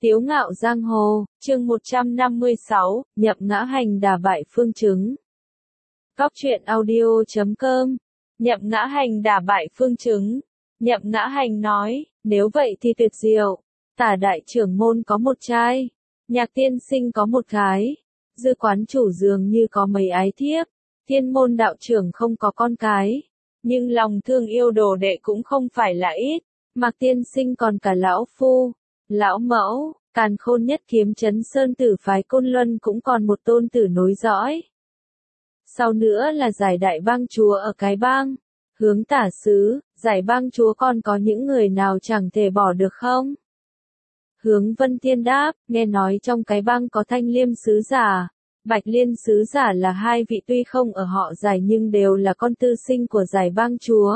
Tiếu ngạo giang hồ, chương 156, nhập ngã hành đả bại phương chứng. Cóc truyện audio.com. Nhập ngã hành đả bại phương chứng. Nhập ngã hành nói, nếu vậy thì tuyệt diệu. Tả đại trưởng môn có một trai, Nhạc tiên sinh có một gái, Dư quán chủ dường như có mấy ái thiếp, Thiên môn đạo trưởng không có con cái, nhưng lòng thương yêu đồ đệ cũng không phải là ít. Mạc tiên sinh còn cả lão phu, lão mẫu, càn khôn nhất kiếm chấn sơn tử phái Côn Luân cũng còn một tôn tử nối dõi. Sau nữa là giải đại bang chúa ở cái bang, hướng tả sứ, giải bang chúa còn có những người nào chẳng thể bỏ được không? Hướng Vân Thiên đáp, nghe nói trong cái bang có Thanh Liêm sứ giả, Bạch Liên sứ giả là hai vị tuy không ở họ giải nhưng đều là con tư sinh của giải bang chúa.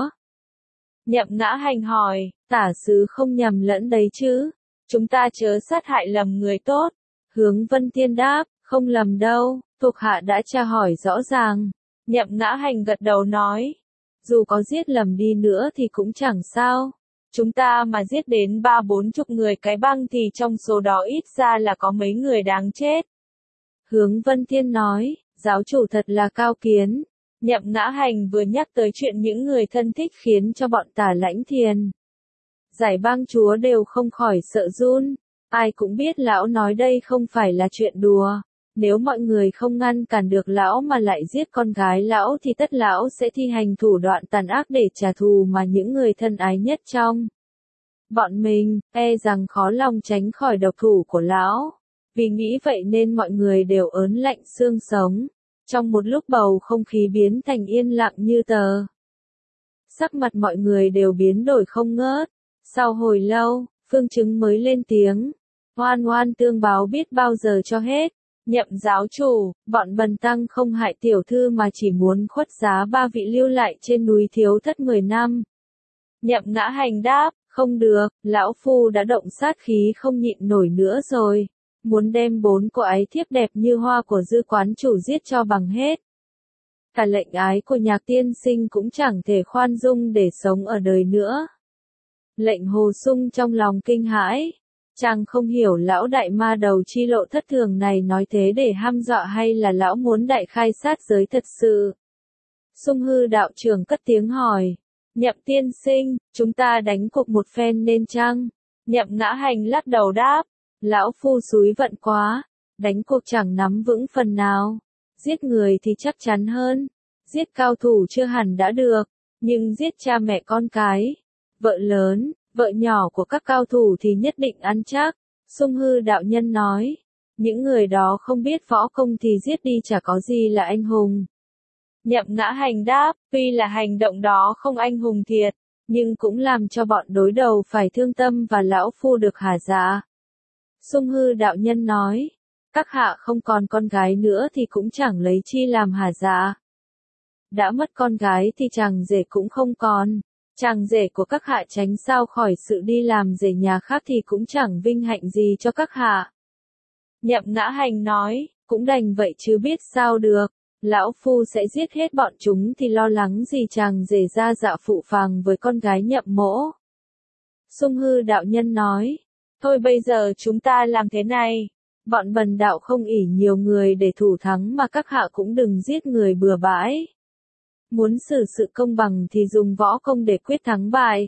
Nhậm ngã hành hỏi, tả sứ không nhầm lẫn đấy chứ? Chúng ta chớ sát hại lầm người tốt. Hướng Vân Thiên đáp, không lầm đâu, thuộc hạ đã tra hỏi rõ ràng. Nhậm ngã hành gật đầu nói, dù có giết lầm đi nữa thì cũng chẳng sao. Chúng ta mà giết đến 30-40 người cái bang thì trong số đó ít ra là có mấy người đáng chết. Hướng Vân Thiên nói, giáo chủ thật là cao kiến. Nhậm ngã hành vừa nhắc tới chuyện những người thân thích khiến cho bọn Tả Lãnh Thiền, giải bang chúa đều không khỏi sợ run. Ai cũng biết lão nói đây không phải là chuyện đùa. Nếu mọi người không ngăn cản được lão mà lại giết con gái lão thì tất lão sẽ thi hành thủ đoạn tàn ác để trả thù mà những người thân ái nhất trong bọn mình, e rằng khó lòng tránh khỏi độc thủ của lão. Vì nghĩ vậy nên mọi người đều ớn lạnh xương sống. Trong một lúc bầu không khí biến thành yên lặng như tờ. Sắc mặt mọi người đều biến đổi không ngớt. Sau hồi lâu, phương chứng mới lên tiếng. Hoan hoan tương báo biết bao giờ cho hết. Nhậm giáo chủ, bọn bần tăng không hại tiểu thư mà chỉ muốn khuất giá 3 vị lưu lại trên núi Thiếu Thất 10 năm. Nhậm ngã hành đáp, không được, lão phu đã động sát khí không nhịn nổi nữa rồi. Muốn đem 4 cô ái thiếp đẹp như hoa của Dư quán chủ giết cho bằng hết. Cả lệnh ái của Nhạc tiên sinh cũng chẳng thể khoan dung để sống ở đời nữa. Lệnh Hồ Sung trong lòng kinh hãi. Chàng không hiểu lão đại ma đầu chi lộ thất thường này nói thế để hăm dọa hay là lão muốn đại khai sát giới thật sự. Sung hư đạo trưởng cất tiếng hỏi. Nhậm tiên sinh, chúng ta đánh cuộc một phen nên chăng? Nhậm ngã hành lắc đầu đáp. Lão phu xúi vận quá. Đánh cuộc chẳng nắm vững phần nào. Giết người thì chắc chắn hơn. Giết cao thủ chưa hẳn đã được. Nhưng giết cha mẹ con cái, vợ lớn, vợ nhỏ của các cao thủ thì nhất định ăn chắc. Sung hư đạo nhân nói. Những người đó không biết võ công thì giết đi chả có gì là anh hùng. Nhậm ngã hành đáp, tuy là hành động đó không anh hùng thiệt, nhưng cũng làm cho bọn đối đầu phải thương tâm và lão phu được hả dạ. Sung hư đạo nhân nói. Các hạ không còn con gái nữa thì cũng chẳng lấy chi làm hả dạ. Đã mất con gái thì chàng rể cũng không còn. Chàng rể của các hạ tránh sao khỏi sự đi làm rể nhà khác thì cũng chẳng vinh hạnh gì cho các hạ. Nhậm ngã hành nói, cũng đành vậy chứ biết sao được. Lão phu sẽ giết hết bọn chúng thì lo lắng gì chàng rể ra dạ phụ phàng với con gái Nhậm mỗ. Sung hư đạo nhân nói, thôi bây giờ chúng ta làm thế này. Bọn bần đạo không ỷ nhiều người để thủ thắng mà các hạ cũng đừng giết người bừa bãi. Muốn xử sự công bằng thì dùng võ công để quyết thắng bại.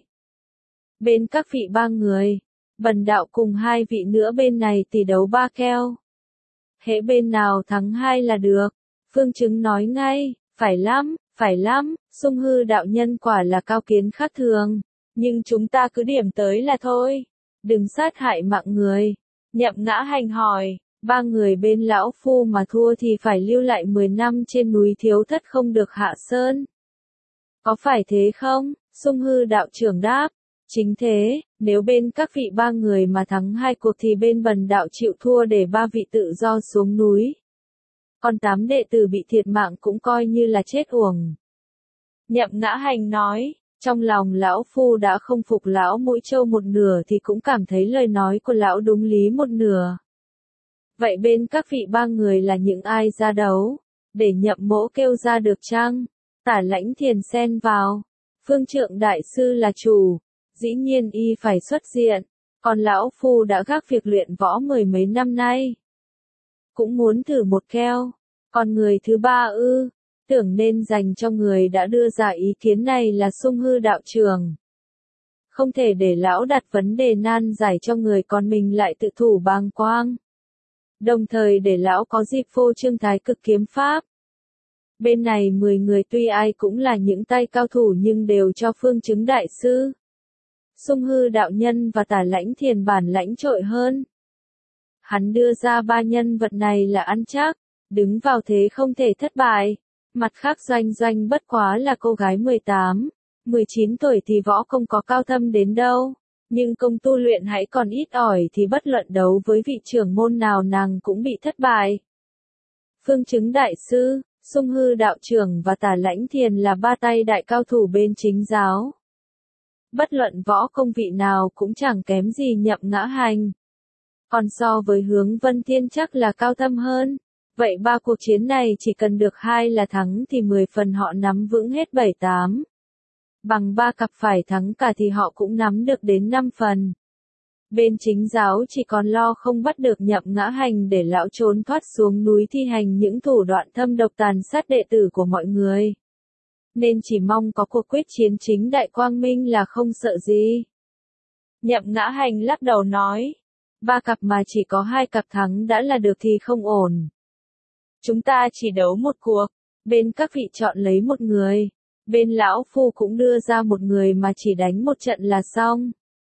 Bên các vị 3 người, bần đạo cùng 2 vị nữa bên này tỷ đấu 3 keo. Hễ bên nào thắng 2 là được. Phương chứng nói ngay, phải lắm, sung hư đạo nhân quả là cao kiến khác thường. Nhưng chúng ta cứ điểm tới là thôi. Đừng sát hại mạng người. Nhậm ngã hành hỏi, 3 người bên lão phu mà thua thì phải lưu lại 10 năm trên núi Thiếu Thất không được hạ sơn. Có phải thế không? Sung hư đạo trưởng đáp. Chính thế, nếu bên các vị 3 người mà thắng 2 cuộc thì bên bần đạo chịu thua để 3 vị tự do xuống núi. Còn 8 đệ tử bị thiệt mạng cũng coi như là chết uổng. Nhậm ngã hành nói, trong lòng lão phu đã không phục lão Mũi Châu một nửa thì cũng cảm thấy lời nói của lão đúng lý một nửa. Vậy bên các vị 3 người là những ai ra đấu? Để Nhậm mỗ kêu ra được chăng? Tả Lãnh Thiền xen vào. Phương Trượng đại sư là chủ. Dĩ nhiên y phải xuất diện. Còn lão phu đã gác việc luyện võ mười mấy năm nay. Cũng muốn thử một keo. Còn người thứ ba ư, tưởng nên dành cho người đã đưa ra ý kiến này là Sung Hư đạo trưởng. Không thể để lão đặt vấn đề nan giải cho người, còn mình lại tự thủ bàng quang. Đồng thời để lão có dịp phô trương thái cực kiếm pháp. Bên này 10 người tuy ai cũng là những tay cao thủ nhưng đều cho Phương Chứng đại sư, Sung Hư đạo nhân và Tả Lãnh Thiền bản lãnh trội hơn. Hắn đưa ra ba nhân vật này là ăn chắc, đứng vào thế không thể thất bại. Mặt khác Doanh Doanh bất quá là cô gái 18, 19 tuổi thì võ công có cao thâm đến đâu, nhưng công tu luyện hãy còn ít ỏi thì bất luận đấu với vị trưởng môn nào nàng cũng bị thất bại. Phương Chứng đại sư, Sung Hư đạo trưởng và Tả Lãnh Thiền là ba tay đại cao thủ bên chính giáo. Bất luận võ công vị nào cũng chẳng kém gì Nhậm Ngã Hành. Còn so với Hướng Vân Thiên chắc là cao thâm hơn. Vậy ba cuộc chiến này chỉ cần được 2 là thắng thì 10 phần họ nắm vững hết 7-8. Bằng 3 cặp phải thắng cả thì họ cũng nắm được đến 5 phần. Bên chính giáo chỉ còn lo không bắt được Nhậm Ngã Hành để lão trốn thoát xuống núi thi hành những thủ đoạn thâm độc tàn sát đệ tử của mọi người. Nên chỉ mong có cuộc quyết chiến chính đại quang minh là không sợ gì. Nhậm Ngã Hành lắc đầu nói, 3 cặp mà chỉ có 2 cặp thắng đã là được thì không ổn. Chúng ta chỉ đấu một cuộc, bên các vị chọn lấy một người, bên lão phu cũng đưa ra một người mà chỉ đánh một trận là xong.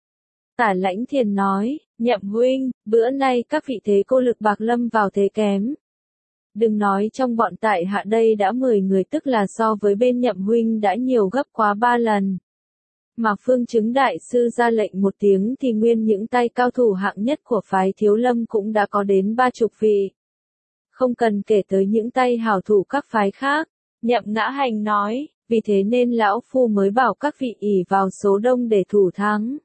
Tả Lãnh Thiền nói, Nhậm huynh, bữa nay các vị thế cô lực bạc lâm vào thế kém. Đừng nói trong bọn tại hạ đây đã 10 người, tức là so với bên Nhậm huynh đã nhiều gấp quá 3 lần. Mà Phương Chứng đại sư ra lệnh một tiếng thì nguyên những tay cao thủ hạng nhất của phái Thiếu Lâm cũng đã có đến 30 vị. Không cần kể tới những tay hảo thủ các phái khác. Nhậm Ngã Hành nói, vì thế nên lão phu mới bảo các vị ỷ vào số đông để thủ thắng.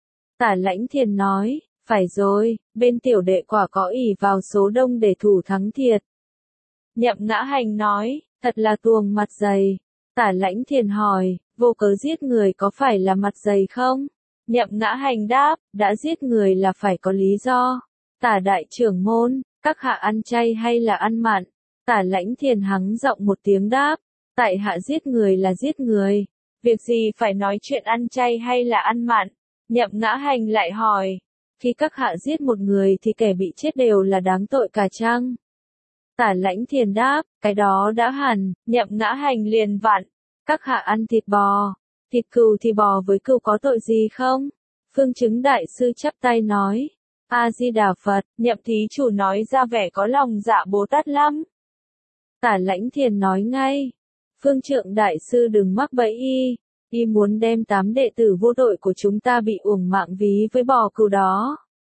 Tả Lãnh Thiền nói, phải rồi, bên tiểu đệ quả có ỷ vào số đông để thủ thắng thiệt. Nhậm Ngã Hành nói, thật là tuồng mặt dày. Tả Lãnh Thiền hỏi, vô cớ giết người có phải là mặt dày không? Nhậm Ngã Hành đáp, đã giết người là phải có lý do. Tả đại trưởng môn, các hạ ăn chay hay là ăn mặn? Tả Lãnh Thiền hắng giọng một tiếng đáp, tại hạ giết người là giết người. Việc gì phải nói chuyện ăn chay hay là ăn mặn? Nhậm Ngã Hành lại hỏi, khi các hạ giết một người thì kẻ bị chết đều là đáng tội cả chăng? Tả Lãnh Thiền đáp, cái đó đã hẳn. Nhậm Ngã Hành liền vặn, các hạ ăn thịt bò, thịt cừu thì bò với cừu có tội gì không? Phương Chứng đại sư chắp tay nói, A Di Đà Phật. Nhậm thí chủ nói ra vẻ có lòng dạ Bồ Tát lắm. Tả Lãnh Thiền nói ngay, Phương Trượng đại sư đừng mắc bẫy y muốn đem 8 đệ tử vô tội của chúng ta bị uổng mạng ví với bò cừu đó.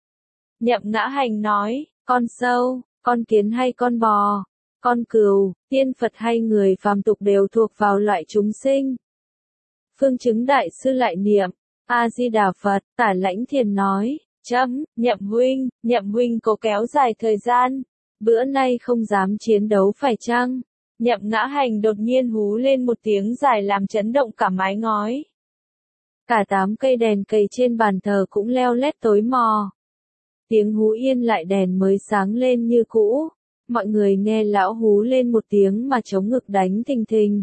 Nhậm Ngã Hành nói, con sâu, con kiến hay con bò, con cừu, tiên Phật hay người phàm tục đều thuộc vào loại chúng sinh. Phương Chứng đại sư lại niệm, A Di Đà Phật. Tả Lãnh Thiền nói, Nhậm huynh cố kéo dài thời gian, bữa nay không dám chiến đấu phải chăng? Nhậm Ngã Hành đột nhiên hú lên một tiếng dài làm chấn động cả mái ngói. Cả 8 cây đèn cầy trên bàn thờ cũng leo lét tối mò. Tiếng hú yên lại đèn mới sáng lên như cũ. Mọi người nghe lão hú lên một tiếng mà chống ngực đánh thình thình.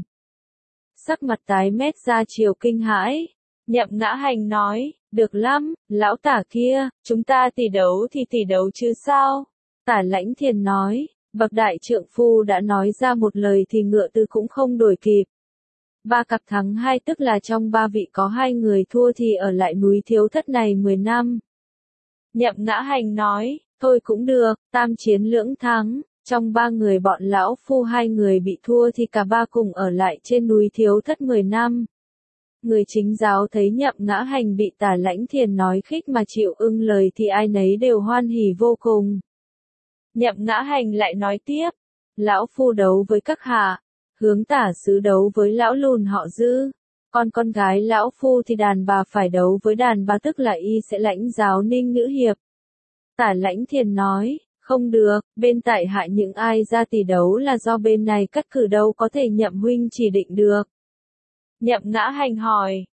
Sắc mặt tái mét ra chiều kinh hãi. Nhậm Ngã Hành nói, được lắm, lão Tả kia, chúng ta tỷ đấu thì tỷ đấu chứ sao? Tả Lãnh Thiền nói, bậc đại trượng phu đã nói ra một lời thì ngựa tư cũng không đổi kịp. 3 cặp thắng 2 tức là trong 3 vị có 2 người thua thì ở lại núi Thiếu Thất này 10 năm. Nhậm Ngã Hành nói, thôi cũng được, tam chiến lưỡng thắng, trong 3 người bọn lão phu 2 người bị thua thì cả 3 cùng ở lại trên núi Thiếu Thất 10 năm. Người chính giáo thấy Nhậm Ngã Hành bị Tả Lãnh Thiền nói khích mà chịu ưng lời thì ai nấy đều hoan hỉ vô cùng. Nhậm Ngã Hành lại nói tiếp, lão phu đấu với các hạ, Hướng tả sứ đấu với lão lùn họ Dư, còn con gái lão phu thì đàn bà phải đấu với đàn bà, tức là y sẽ lãnh giáo Ninh Nữ Hiệp. Tả Lãnh Thiền nói, không được, bên tại hạ những ai ra tỷ đấu là do bên này cắt cử, đâu có thể Nhậm huynh chỉ định được. Nhậm Ngã Hành hỏi,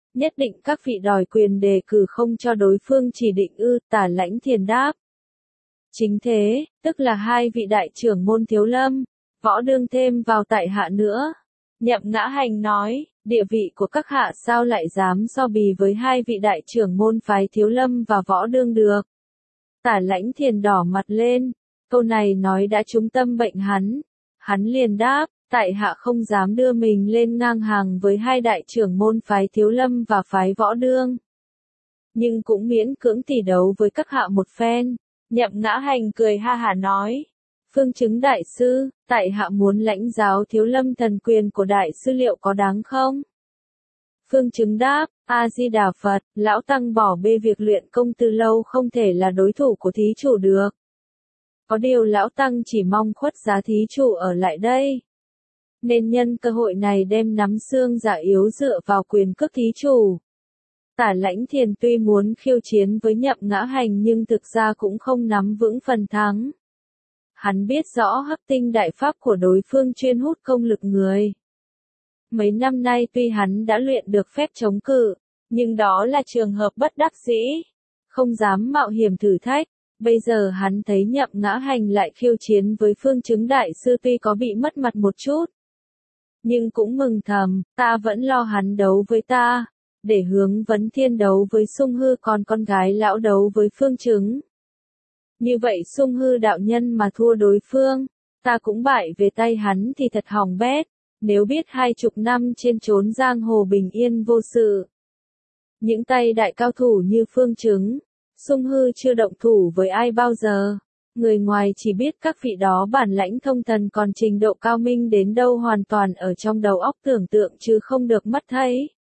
Nhất định các vị đòi quyền đề cử không cho đối phương chỉ định ư, Tả Lãnh Thiền đáp. Chính thế, tức là hai vị đại trưởng môn Thiếu Lâm, Võ Đương thêm vào tại hạ nữa. Nhậm Ngã Hành nói, địa vị của các hạ sao lại dám so bì với hai vị đại trưởng môn phái Thiếu Lâm và Võ Đương được. Tả Lãnh Thiền đỏ mặt lên, câu này nói đã trúng tâm bệnh hắn. Hắn liền đáp, tại hạ không dám đưa mình lên ngang hàng với hai đại trưởng môn phái Thiếu Lâm và phái Võ Đương. Nhưng cũng miễn cưỡng tỷ đấu với các hạ một phen. Nhậm Ngã Hành cười ha hả nói, Phương Chứng đại sư, tại hạ muốn lãnh giáo Thiếu Lâm thần quyền của đại sư liệu có đáng không? Phương Chứng đáp, A-di-đà Phật, lão tăng bỏ bê việc luyện công từ lâu không thể là đối thủ của thí chủ được. Có điều lão tăng chỉ mong khuất giá thí chủ ở lại đây. Nên nhân cơ hội này đem nắm xương giả yếu dựa vào quyền cước thí chủ. Tả Lãnh Thiền tuy muốn khiêu chiến với Nhậm Ngã Hành nhưng thực ra cũng không nắm vững phần thắng. Hắn biết rõ hắc tinh đại pháp của đối phương chuyên hút công lực người. Mấy năm nay tuy hắn đã luyện được phép chống cự, nhưng đó là trường hợp bất đắc dĩ, không dám mạo hiểm thử thách. Bây giờ hắn thấy Nhậm Ngã Hành lại khiêu chiến với Phương Chứng đại sư tuy có bị mất mặt một chút, nhưng cũng mừng thầm, ta vẫn lo hắn đấu với ta, để Hướng Vấn Thiên đấu với Sung Hư còn con gái lão đấu với Phương Chứng. Như vậy Sung Hư đạo nhân mà thua đối phương, ta cũng bại về tay hắn thì thật hỏng bét, nếu biết 20 năm trên chốn giang hồ bình yên vô sự. Những tay đại cao thủ như Phương Chứng, Sung Hư chưa động thủ với ai bao giờ. Người ngoài chỉ biết các vị đó bản lãnh thông thần còn trình độ cao minh đến đâu hoàn toàn ở trong đầu óc tưởng tượng chứ không được mắt thấy.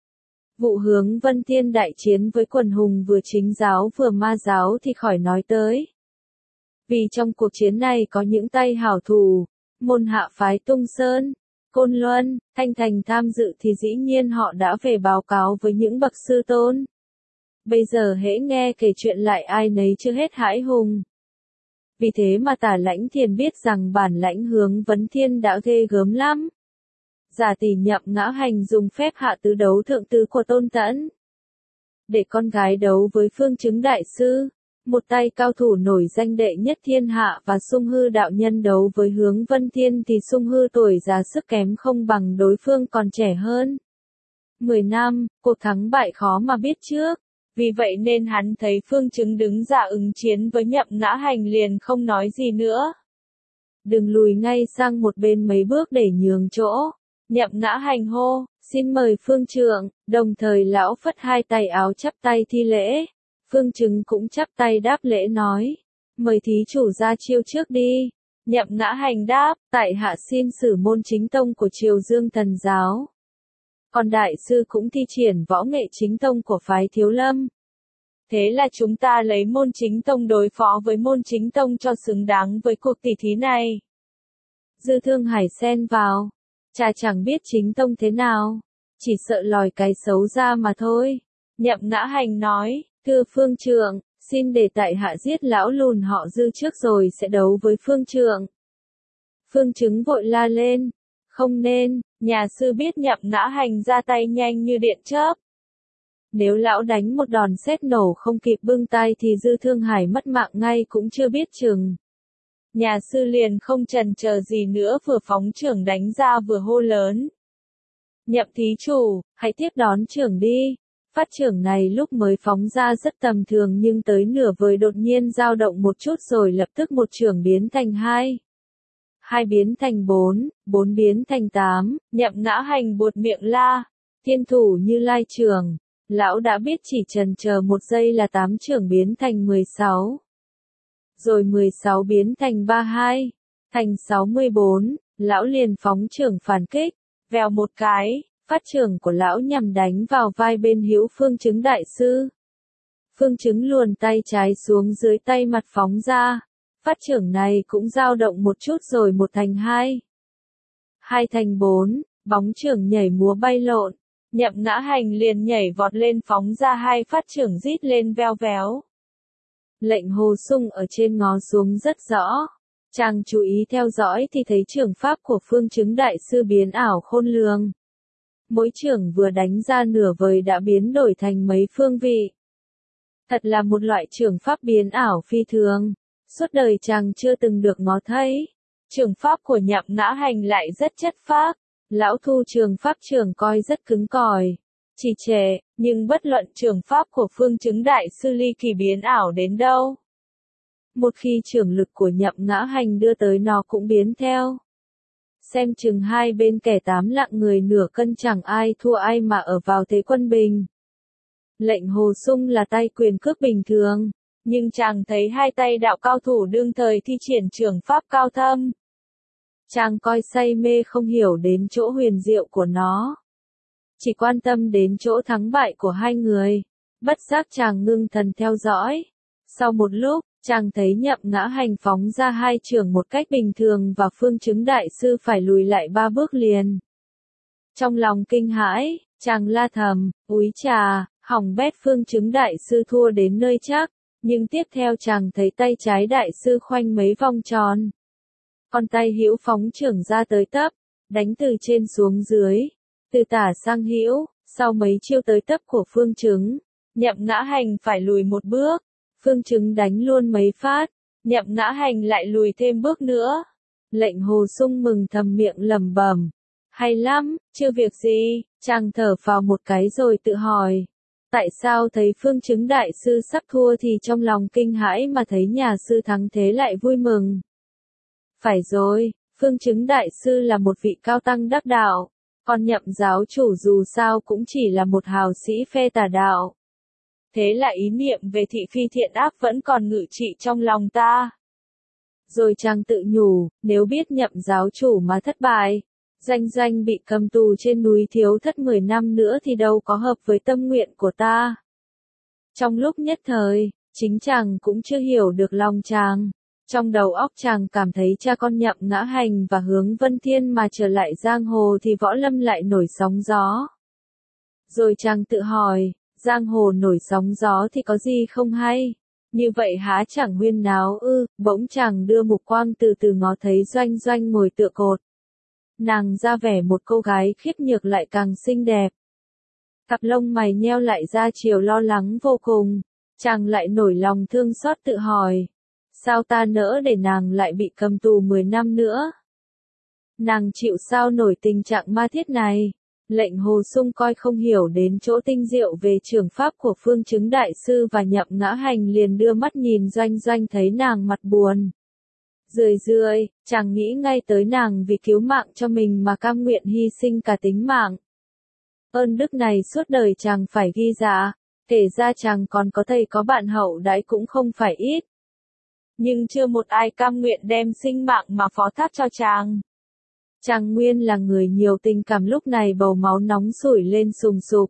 Vụ Hướng Vân Thiên đại chiến với quần hùng vừa chính giáo vừa ma giáo thì khỏi nói tới. Vì trong cuộc chiến này có những tay hảo thủ, môn hạ phái Tung Sơn, Côn Luân, Thanh Thành tham dự thì dĩ nhiên họ đã về báo cáo với những bậc sư tôn. Bây giờ hễ nghe kể chuyện lại ai nấy chưa hết hãi hùng. Vì thế mà Tả Lãnh Thiền biết rằng bản lãnh Hướng Vấn Thiên đã ghê gớm lắm. Giả tỷ Nhậm Ngã Hành dùng phép hạ tứ đấu thượng tứ của Tôn Tẫn. Để con gái đấu với Phương Chứng đại sư, một tay cao thủ nổi danh đệ nhất thiên hạ và Sung Hư đạo nhân đấu với Hướng Vân Thiên thì Sung Hư tuổi già sức kém không bằng đối phương còn trẻ hơn. 10 năm, cuộc thắng bại khó mà biết trước. Vì vậy nên hắn thấy Phương Chứng đứng ra ứng chiến với Nhậm Ngã Hành liền không nói gì nữa. Đừng lùi ngay sang một bên mấy bước để nhường chỗ. Nhậm Ngã Hành hô, xin mời Phương Trượng, đồng thời lão phất hai tay áo chắp tay thi lễ. Phương Chứng cũng chắp tay đáp lễ nói, mời thí chủ ra chiêu trước đi. Nhậm Ngã Hành đáp, tại hạ xin sử môn chính tông của Triều Dương Thần Giáo. Còn đại sư cũng thi triển võ nghệ chính tông của phái Thiếu Lâm. Thế là chúng ta lấy môn chính tông đối phó với môn chính tông cho xứng đáng với cuộc tỷ thí này. Dư Thương Hải xen vào, chả chẳng biết chính tông thế nào, chỉ sợ lòi cái xấu ra mà thôi. Nhậm Ngã Hành nói, thưa Phương Trượng, xin để tại hạ giết lão lùn họ Dư trước rồi sẽ đấu với Phương Trượng. Phương Chứng vội la lên, không nên, nhà sư biết Nhậm Ngã Hành ra tay nhanh như điện chớp. Nếu lão đánh một đòn sét nổ không kịp bưng tay thì Dư Thương Hải mất mạng ngay cũng chưa biết chừng. Nhà sư liền không chần chờ gì nữa vừa phóng chưởng đánh ra vừa hô lớn. Nhậm thí chủ, hãy tiếp đón chưởng đi. Phát chưởng này lúc mới phóng ra rất tầm thường nhưng tới nửa vời đột nhiên dao động một chút rồi lập tức một chưởng biến thành 2. 2 biến thành 4, 4 biến thành 8, Nhậm Ngã Hành buột miệng la. Thiên thủ Như Lai chưởng. Lão đã biết chỉ chần chờ một giây là 8 chưởng biến thành 16. Rồi 16 biến thành 32, thành 64, lão liền phóng chưởng phản kích, vèo một cái, phát chưởng của lão nhằm đánh vào vai bên hữu Phương Chứng đại sư. Phương Chứng luồn tay trái xuống dưới tay mặt phóng ra, phát chưởng này cũng dao động một chút rồi một thành 2. 2 thành 4, bóng chưởng nhảy múa bay lộn. Nhậm Ngã Hành liền nhảy vọt lên phóng ra 2 phát chưởng rít lên veo véo. Lệnh Hồ Sung ở trên ngó xuống rất rõ. Chàng chú ý theo dõi thì thấy chưởng pháp của Phương Chứng đại sư biến ảo khôn lường. Mỗi chưởng vừa đánh ra nửa vời đã biến đổi thành mấy phương vị. Thật là một loại chưởng pháp biến ảo phi thường, suốt đời chàng chưa từng được ngó thấy. Chưởng pháp của Nhậm Ngã Hành lại rất chất phác, lão thu trường pháp chưởng coi rất cứng cỏi, trì trệ, nhưng bất luận chưởng pháp của Phương Chứng đại sư ly kỳ biến ảo đến đâu, một khi chưởng lực của Nhậm Ngã Hành đưa tới nó cũng biến theo. Xem chừng hai bên kẻ tám lạng người nửa cân chẳng ai thua ai mà ở vào thế quân bình. Lệnh Hồ Sung là tay quyền cước bình thường, nhưng chàng thấy hai tay đạo cao thủ đương thời thi triển chưởng pháp cao thâm. Chàng coi say mê không hiểu đến chỗ huyền diệu của nó, chỉ quan tâm đến chỗ thắng bại của hai người. Bất giác chàng ngưng thần theo dõi. Sau một lúc, chàng thấy Nhậm Ngã Hành phóng ra hai chưởng một cách bình thường và Phương Chứng đại sư phải lùi lại 3 bước liền. Trong lòng kinh hãi, chàng la thầm, úi trà, hỏng bét, Phương Chứng đại sư thua đến nơi chắc. Nhưng tiếp theo chàng thấy tay trái đại sư khoanh mấy vòng tròn. Con tay hữu phóng chưởng ra tới tấp, đánh từ trên xuống dưới, từ tả sang hữu, sau mấy chiêu tới tấp của Phương Chứng, Nhậm Ngã Hành phải lùi một bước. Phương Chứng đánh luôn mấy phát, Nhậm Ngã Hành lại lùi thêm bước nữa. Lệnh Hồ Sung mừng thầm miệng lẩm bẩm, hay lắm, chưa việc gì. Chàng thở phào một cái rồi tự hỏi, tại sao thấy Phương Chứng đại sư sắp thua thì trong lòng kinh hãi mà thấy nhà sư thắng thế lại vui mừng. Phải rồi, Phương Chứng đại sư là một vị cao tăng đắc đạo, còn Nhậm giáo chủ dù sao cũng chỉ là một hào sĩ phe tà đạo. Thế là ý niệm về thị phi thiện ác vẫn còn ngự trị trong lòng ta. Rồi chàng tự nhủ, nếu biết Nhậm giáo chủ mà thất bại, Doanh Doanh bị cầm tù trên núi thiếu thất 10 năm nữa thì đâu có hợp với tâm nguyện của ta. Trong lúc nhất thời, chính chàng cũng chưa hiểu được lòng chàng. Trong đầu óc chàng cảm thấy cha con Nhậm Ngã Hành và Hướng Vân Thiên mà trở lại giang hồ thì võ lâm lại nổi sóng gió. Rồi chàng tự hỏi, giang hồ nổi sóng gió thì có gì không hay? Như vậy há chẳng huyên náo ư? Bỗng chàng đưa mục quang từ từ ngó thấy Doanh Doanh ngồi tựa cột. Nàng ra vẻ một cô gái khiếp nhược lại càng xinh đẹp. Cặp lông mày nheo lại ra chiều lo lắng vô cùng. Chàng lại nổi lòng thương xót tự hỏi, sao ta nỡ để nàng lại bị cầm tù 10 năm nữa? Nàng chịu sao nổi tình trạng ma thiết này? Lệnh Hồ Sung coi không hiểu đến chỗ tinh diệu về chưởng pháp của Phương Chứng đại sư và Nhậm Ngã Hành, liền đưa mắt nhìn Doanh Doanh thấy nàng mặt buồn rười rượi, chàng nghĩ ngay tới nàng vì cứu mạng cho mình mà cam nguyện hy sinh cả tính mạng. Ơn đức này suốt đời chàng phải ghi dạ, kể ra chàng còn có thầy có bạn hậu đãi cũng không phải ít. Nhưng chưa một ai cam nguyện đem sinh mạng mà phó thác cho chàng. Chàng nguyên là người nhiều tình cảm, lúc này bầu máu nóng sủi lên sùng sục.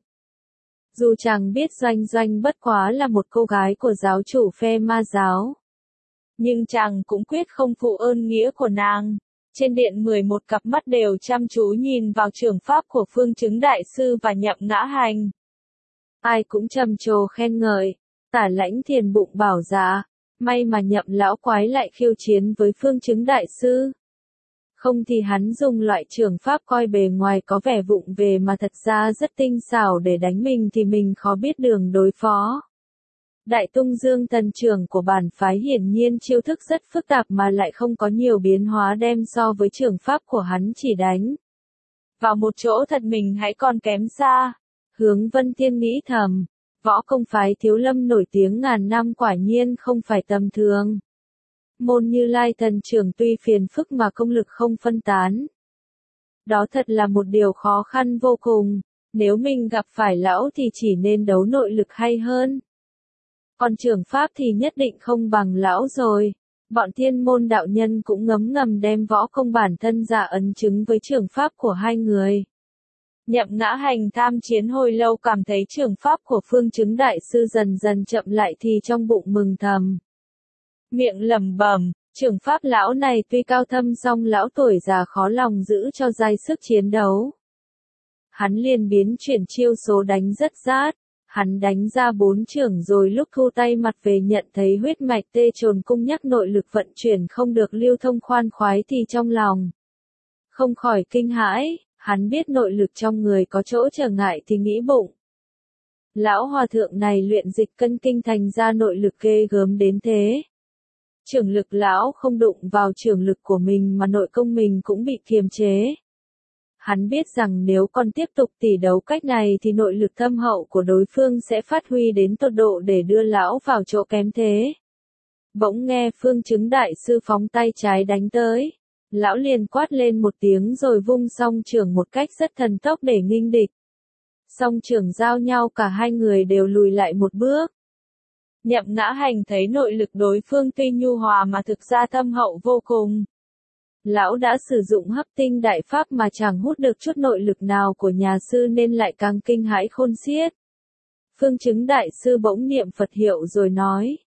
Dù chàng biết Doanh Doanh bất quá là một cô gái của giáo chủ phe ma giáo, nhưng chàng cũng quyết không phụ ơn nghĩa của nàng. Trên điện 11 cặp mắt đều chăm chú nhìn vào chưởng pháp của Phương Chứng đại sư và Nhậm Ngã Hành. Ai cũng trầm trồ khen ngợi, Tả Lãnh Thiền bụng bảo dạ, may mà Nhậm lão quái lại khiêu chiến với Phương Chứng đại sư. Không thì hắn dùng loại chưởng pháp coi bề ngoài có vẻ vụng về mà thật ra rất tinh xảo để đánh mình thì mình khó biết đường đối phó. Đại Tung Dương Thần chưởng của bản phái hiển nhiên chiêu thức rất phức tạp mà lại không có nhiều biến hóa đem so với chưởng pháp của hắn chỉ đánh vào một chỗ thật mình hãy còn kém xa. Hướng Vân Thiên nghĩ thầm, võ công phái Thiếu Lâm nổi tiếng ngàn năm quả nhiên không phải tầm thường. Môn Như Lai Thần chưởng tuy phiền phức mà công lực không phân tán. Đó thật là một điều khó khăn vô cùng, nếu mình gặp phải lão thì chỉ nên đấu nội lực hay hơn. Còn chưởng pháp thì nhất định không bằng lão rồi. Bọn Thiên Môn đạo nhân cũng ngấm ngầm đem võ công bản thân ra ấn chứng với chưởng pháp của hai người. Nhậm Ngã Hành tham chiến hồi lâu cảm thấy chưởng pháp của Phương Chứng đại sư dần dần chậm lại thì trong bụng mừng thầm. Miệng lẩm bẩm, chưởng pháp lão này tuy cao thâm song lão tuổi già khó lòng giữ cho dai sức chiến đấu. Hắn liền biến chuyển chiêu số đánh rất rát. Hắn đánh ra 4 chưởng rồi lúc thu tay mặt về nhận thấy huyết mạch tê trồn cung nhắc nội lực vận chuyển không được lưu thông khoan khoái thì trong lòng không khỏi kinh hãi. Hắn biết nội lực trong người có chỗ trở ngại thì nghĩ bụng. Lão hòa thượng này luyện dịch cân kinh thành ra nội lực ghê gớm đến thế. Trưởng lực lão không đụng vào trưởng lực của mình mà nội công mình cũng bị kiềm chế. Hắn biết rằng nếu còn tiếp tục tỉ đấu cách này thì nội lực thâm hậu của đối phương sẽ phát huy đến tột độ để đưa lão vào chỗ kém thế. Bỗng nghe Phương Chứng đại sư phóng tay trái đánh tới. Lão liền quát lên một tiếng rồi vung song chưởng một cách rất thần tốc để nghênh địch. Song chưởng giao nhau cả hai người đều lùi lại một bước. Nhậm Ngã Hành thấy nội lực đối phương tuy nhu hòa mà thực ra thâm hậu vô cùng. Lão đã sử dụng hấp tinh đại pháp mà chẳng hút được chút nội lực nào của nhà sư nên lại càng kinh hãi khôn xiết. Phương Chứng đại sư bỗng niệm Phật hiệu rồi nói,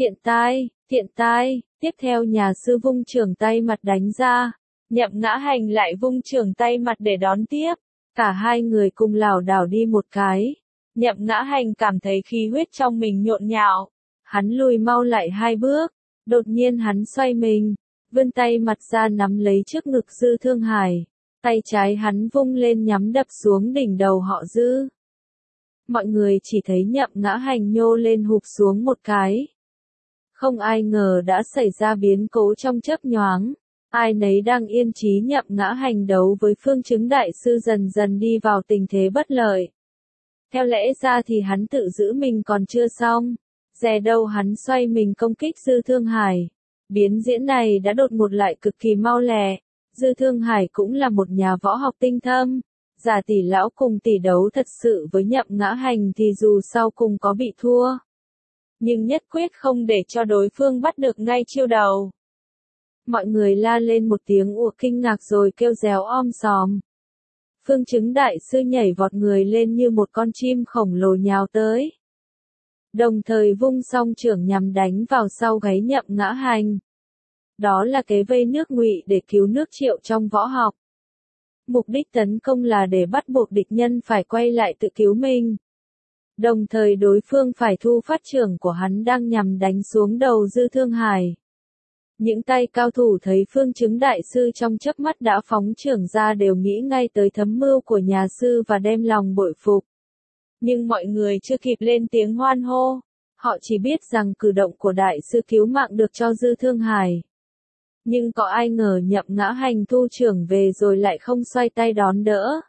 thiện tai, tiếp theo nhà sư vung chưởng tay mặt đánh ra, Nhậm Ngã Hành lại vung chưởng tay mặt để đón tiếp, cả hai người cùng lảo đảo đi một cái. Nhậm Ngã Hành cảm thấy khí huyết trong mình nhộn nhạo, hắn lùi mau lại hai bước, đột nhiên hắn xoay mình, vươn tay mặt ra nắm lấy trước ngực Dư Thương Hải, tay trái hắn vung lên nhắm đập xuống đỉnh đầu họ Dư. Mọi người chỉ thấy Nhậm Ngã Hành nhô lên hụp xuống một cái. Không ai ngờ đã xảy ra biến cố trong chớp nhoáng, ai nấy đang yên trí Nhậm Ngã Hành đấu với Phương Chứng đại sư dần dần đi vào tình thế bất lợi. Theo lẽ ra thì hắn tự giữ mình còn chưa xong, dè đâu hắn xoay mình công kích Dư Thương Hải. Biến diễn này đã đột ngột lại cực kỳ mau lẹ, Dư Thương Hải cũng là một nhà võ học tinh thâm, giả tỷ lão cùng tỷ đấu thật sự với Nhậm Ngã Hành thì dù sau cùng có bị thua, nhưng nhất quyết không để cho đối phương bắt được ngay chiêu đầu. Mọi người la lên một tiếng ủa kinh ngạc rồi kêu réo om sòm. Phương Chứng đại sư nhảy vọt người lên như một con chim khổng lồ nhào tới. Đồng thời vung song chưởng nhằm đánh vào sau gáy Nhậm Ngã Hành. Đó là cái vây nước ngụy để cứu nước Triệu trong võ học. Mục đích tấn công là để bắt buộc địch nhân phải quay lại tự cứu mình. Đồng thời đối phương phải thu phát chưởng của hắn đang nhằm đánh xuống đầu Dư Thương Hải. Những tay cao thủ thấy Phương Chứng đại sư trong chớp mắt đã phóng chưởng ra đều nghĩ ngay tới thấm mưu của nhà sư và đem lòng bội phục. Nhưng mọi người chưa kịp lên tiếng hoan hô, họ chỉ biết rằng cử động của đại sư cứu mạng được cho Dư Thương Hải. Nhưng có ai ngờ Nhậm Ngã Hành thu chưởng về rồi lại không xoay tay đón đỡ.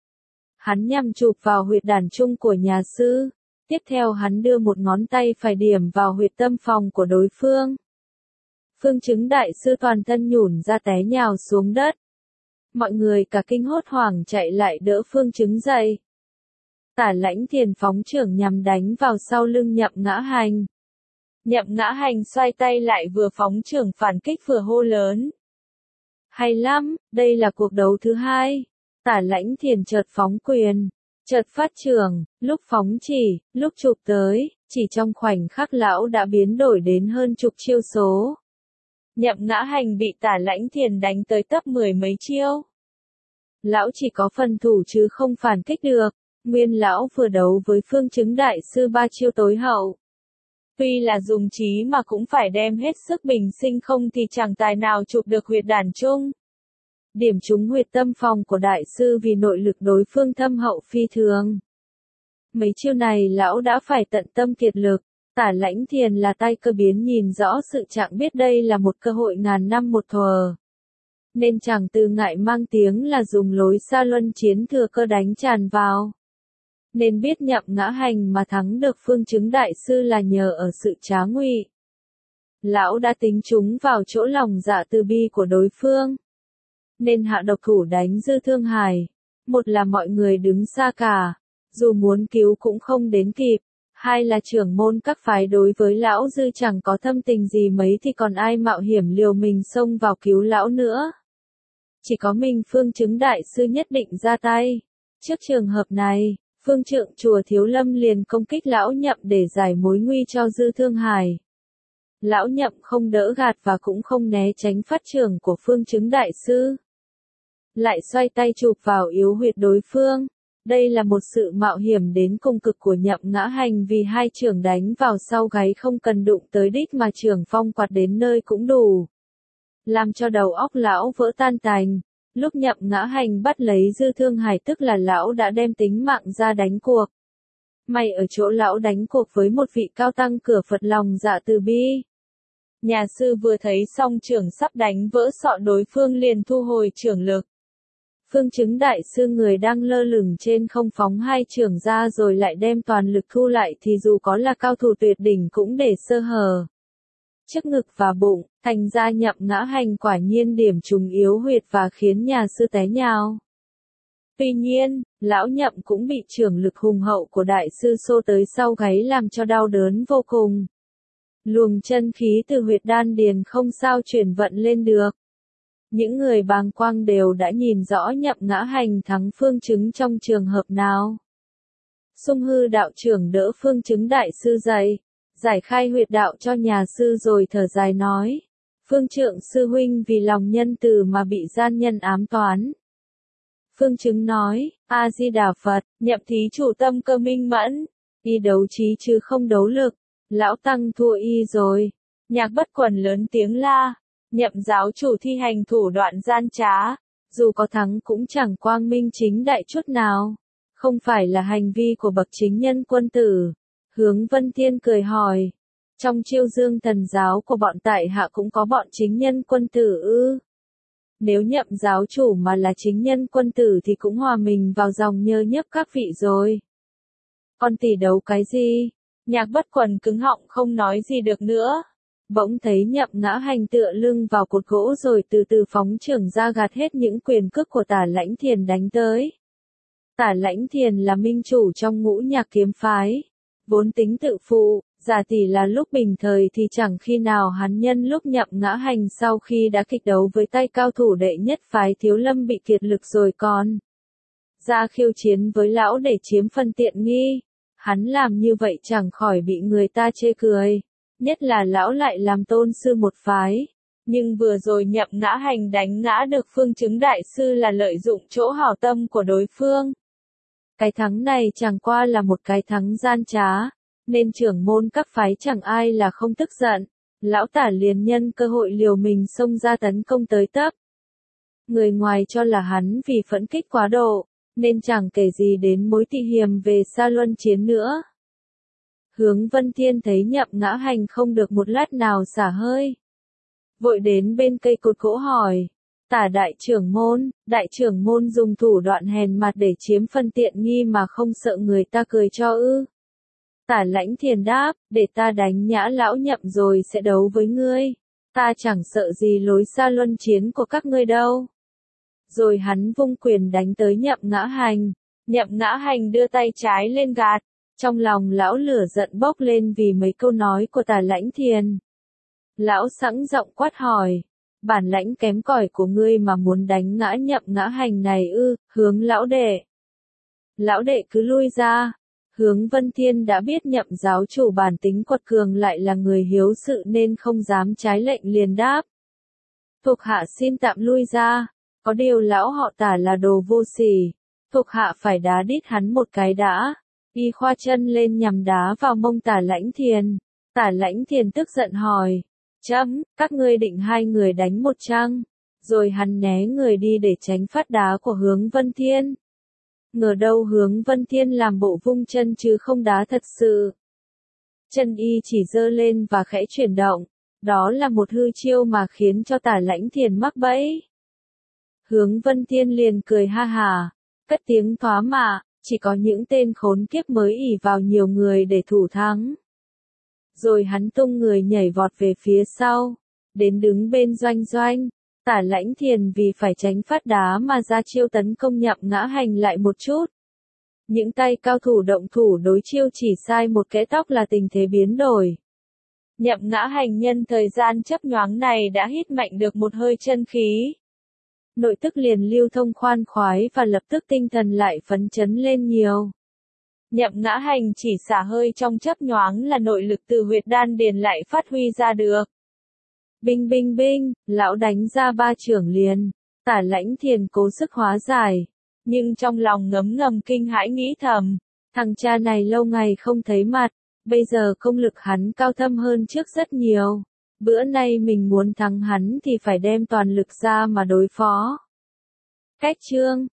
Hắn nhằm chụp vào huyệt đàn trung của nhà sư, tiếp theo hắn đưa một ngón tay phải điểm vào huyệt tâm phòng của đối phương. Phương Chứng đại sư toàn thân nhũn ra té nhào xuống đất. Mọi người cả kinh hốt hoảng chạy lại đỡ Phương Chứng dậy. Tả Lãnh Thiền phóng chưởng nhằm đánh vào sau lưng Nhậm Ngã Hành. Nhậm Ngã Hành xoay tay lại vừa phóng chưởng phản kích vừa hô lớn. Hay lắm, đây là cuộc đấu thứ hai. Tả Lãnh Thiền chợt phóng quyền, chợt phát chưởng, lúc phóng chỉ, lúc chụp tới, chỉ trong khoảnh khắc lão đã biến đổi đến hơn chục chiêu số. Nhậm Ngã Hành bị Tả Lãnh Thiền đánh tới tấp 10 mấy chiêu. Lão chỉ có phần thủ chứ không phản kích được, nguyên lão vừa đấu với Phương Chứng đại sư 3 chiêu tối hậu. Tuy là dùng trí mà cũng phải đem hết sức bình sinh không thì chẳng tài nào chụp được huyệt đàn trung. Điểm trúng huyệt tâm phòng của đại sư vì nội lực đối phương thâm hậu phi thường. Mấy chiêu này lão đã phải tận tâm kiệt lực. Tả Lãnh Thiền là tay cơ biến nhìn rõ sự trạng biết đây là một cơ hội ngàn năm một thuở. Nên chẳng từ ngại mang tiếng là dùng lối xa luân chiến thừa cơ đánh tràn vào. Nên biết Nhậm Ngã Hành mà thắng được Phương Chứng đại sư là nhờ ở sự trá ngụy. Lão đã tính trúng vào chỗ lòng dạ từ bi của đối phương. Nên hạ độc thủ đánh Dư Thương Hải. Một là mọi người đứng xa cả, dù muốn cứu cũng không đến kịp. Hai là trưởng môn các phái đối với lão Dư chẳng có thâm tình gì mấy thì còn ai mạo hiểm liều mình xông vào cứu lão nữa. Chỉ có mình Phương Chứng đại sư nhất định ra tay. Trước trường hợp này, phương trượng chùa Thiếu Lâm liền công kích lão Nhậm để giải mối nguy cho Dư Thương Hải. Lão Nhậm không đỡ gạt và cũng không né tránh phát chưởng của Phương Chứng đại sư. Lại xoay tay chụp vào yếu huyệt đối phương. Đây là một sự mạo hiểm đến cùng cực của Nhậm Ngã Hành vì hai chưởng đánh vào sau gáy không cần đụng tới đích mà chưởng phong quạt đến nơi cũng đủ. Làm cho đầu óc lão vỡ tan tành. Lúc Nhậm Ngã Hành bắt lấy Dư Thương Hải tức là lão đã đem tính mạng ra đánh cuộc. May ở chỗ lão đánh cuộc với một vị cao tăng cửa Phật lòng dạ từ bi. Nhà sư vừa thấy song trưởng sắp đánh vỡ sọ đối phương liền thu hồi trưởng lực. Phương Chứng đại sư người đang lơ lửng trên không phóng hai trưởng ra rồi lại đem toàn lực thu lại thì dù có là cao thủ tuyệt đỉnh cũng để sơ hở. Trước ngực và bụng, thành ra Nhậm Ngã Hành quả nhiên điểm trúng yếu huyệt và khiến nhà sư té nhào. Tuy nhiên, lão Nhậm cũng bị trưởng lực hùng hậu của đại sư xô tới sau gáy làm cho đau đớn vô cùng. Luồng chân khí từ huyệt đan điền không sao chuyển vận lên được. Những người bàng quang đều đã nhìn rõ Nhậm Ngã Hành thắng Phương Chứng trong trường hợp nào. Sung Hư đạo trưởng đỡ Phương Chứng đại sư dậy, giải khai huyệt đạo cho nhà sư rồi thở dài nói. Phương Trượng sư huynh vì lòng nhân từ mà bị gian nhân ám toán. Phương Chứng nói, A-di-đà Phật, Nhậm thí chủ tâm cơ minh mẫn, y đấu trí chứ không đấu lực, lão tăng thua y rồi. Nhạc Bất Quần lớn tiếng la, Nhậm giáo chủ thi hành thủ đoạn gian trá, dù có thắng cũng chẳng quang minh chính đại chút nào, không phải là hành vi của bậc chính nhân quân tử. Hướng Vân Thiên cười hỏi, trong Chiêu Dương thần giáo của bọn tại hạ cũng có bọn chính nhân quân tử ư? Nếu Nhậm giáo chủ mà là chính nhân quân tử thì cũng hòa mình vào dòng nhơ nhớp các vị rồi. Con tỷ đấu cái gì? Nhạc Bất Quần cứng họng không nói gì được nữa. Bỗng thấy Nhậm Ngã Hành tựa lưng vào cột gỗ rồi từ từ phóng trưởng ra gạt hết những quyền cước của Tả Lãnh Thiền đánh tới. Tả Lãnh Thiền là minh chủ trong Ngũ Nhạc kiếm phái, vốn tính tự phụ, giả tỷ là lúc bình thời thì chẳng khi nào hắn nhân lúc Nhậm Ngã Hành sau khi đã kịch đấu với tay cao thủ đệ nhất phái Thiếu Lâm bị kiệt lực rồi còn ra khiêu chiến với lão để chiếm phần tiện nghi. Hắn làm như vậy chẳng khỏi bị người ta chê cười, nhất là lão lại làm tôn sư một phái. Nhưng vừa rồi Nhậm Ngã Hành đánh ngã được Phương Chứng đại sư là lợi dụng chỗ hảo tâm của đối phương. Cái thắng này chẳng qua là một cái thắng gian trá, nên trưởng môn các phái chẳng ai là không tức giận. Lão Tả liền nhân cơ hội liều mình xông ra tấn công tới tấp. Người ngoài cho là hắn vì phẫn kích quá độ, nên chẳng kể gì đến mối tị hiềm về Sa Luân chiến nữa. Hướng Vân Thiên thấy Nhậm Ngã Hành không được một lát nào xả hơi, vội đến bên cây cột gỗ hỏi, Tả đại trưởng môn dùng thủ đoạn hèn mặt để chiếm phần tiện nghi mà không sợ người ta cười cho ư? Tả Lãnh Thiền đáp, để ta đánh nhã lão Nhậm rồi sẽ đấu với ngươi, ta chẳng sợ gì lối Sa Luân chiến của các ngươi đâu. Rồi hắn vung quyền đánh tới Nhậm Ngã Hành. Nhậm Ngã Hành đưa tay trái lên gạt, trong lòng lão lửa giận bốc lên vì mấy câu nói của Tả Lãnh Thiền. Lão sẵn giọng quát hỏi, bản lãnh kém cỏi của ngươi mà muốn đánh ngã Nhậm Ngã Hành này ư? Hướng lão đệ. Lão đệ cứ lui ra. Hướng Vân Thiên đã biết Nhậm giáo chủ bản tính quật cường lại là người hiếu sự nên không dám trái lệnh liền đáp. Thuộc hạ xin tạm lui ra, có điều lão họ Tả là đồ vô sỉ, thuộc hạ phải đá đít hắn một cái đã. Y khoa chân lên nhằm đá vào mông Tả Lãnh Thiền. Tả Lãnh Thiền tức giận hỏi, các ngươi định hai người đánh một chăng? Rồi hắn né người đi để tránh phát đá của Hướng Vân Thiên. Ngờ đâu Hướng Vân Thiên làm bộ vung chân chứ không đá thật sự. Chân y chỉ giơ lên và khẽ chuyển động, đó là một hư chiêu mà khiến cho Tả Lãnh Thiền mắc bẫy. Hướng Vân Thiên liền cười ha hả, cất tiếng thoá mạ, chỉ có những tên khốn kiếp mới ỷ vào nhiều người để thủ thắng. Rồi hắn tung người nhảy vọt về phía sau, đến đứng bên Doanh. Tả Lãnh Thiền vì phải tránh phát đá mà ra chiêu tấn công Nhậm Ngã Hành lại một chút. Những tay cao thủ động thủ đối chiêu chỉ sai một kẽ tóc là tình thế biến đổi. Nhậm Ngã Hành nhân thời gian chớp nhoáng này đã hít mạnh được một hơi chân khí. Nội tức liền lưu thông khoan khoái và lập tức tinh thần lại phấn chấn lên nhiều. Nhậm Ngã Hành chỉ xả hơi trong chớp nhoáng là nội lực từ huyệt đan điền lại phát huy ra được. Binh binh binh, lão đánh ra 3 chưởng liền. Tả Lãnh Thiền cố sức hóa giải, nhưng trong lòng ngấm ngầm kinh hãi nghĩ thầm, thằng cha này lâu ngày không thấy mặt, bây giờ công lực hắn cao thâm hơn trước rất nhiều. Bữa nay mình muốn thắng hắn thì phải đem toàn lực ra mà đối phó. Cách chương